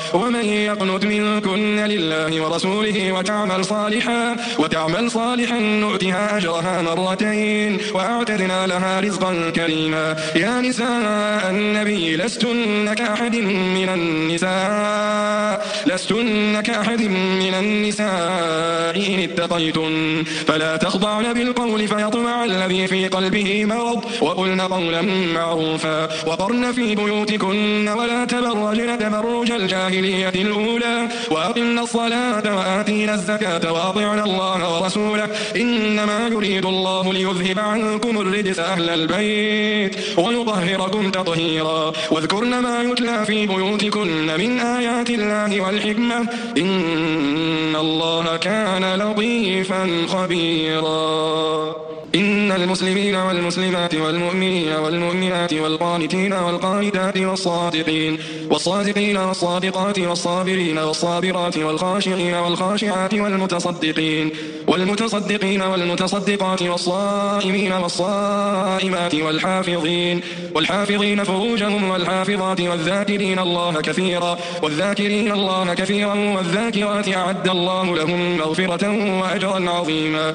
ومن يقنت منكن لله ورسوله وتعمل صالحا نؤتها أجرها مرتين وأعتدنا لها رزقا كريما. يا نساء النبي لستن كأحد من النساء إن اتقيتن فلا تخضعن بالقول فيطمع الذي في قلبه مرض وقلن قولا معروفا وقرن في بيوتكن ولا تبرجن تبرج الجاهلية الأولى وأقمن الصلاة وآتينا الزكاة وأطعنا الله ورسوله إنما يريد الله ليذهب عنكم الرجس أهل البيت ويطهركم تطهيرا. واذكرن ما يتلى في بيوتكن من آيات الله والحكمة إن الله كان لطيفا خبيرا. إن المسلمين والمسلمات والمؤمنين والمؤمنات والقانتين والقانتات والصادقين والصادقات والصابرين والصابرات والخاشعين والخاشعات والمتصدقين والمتصدقات والصائمين والصائمات والحافظين فروجهم والحافظات والذاكرين الله كثيرا والذاكرات أعد الله لهم مغفرة وأجرا عظيما.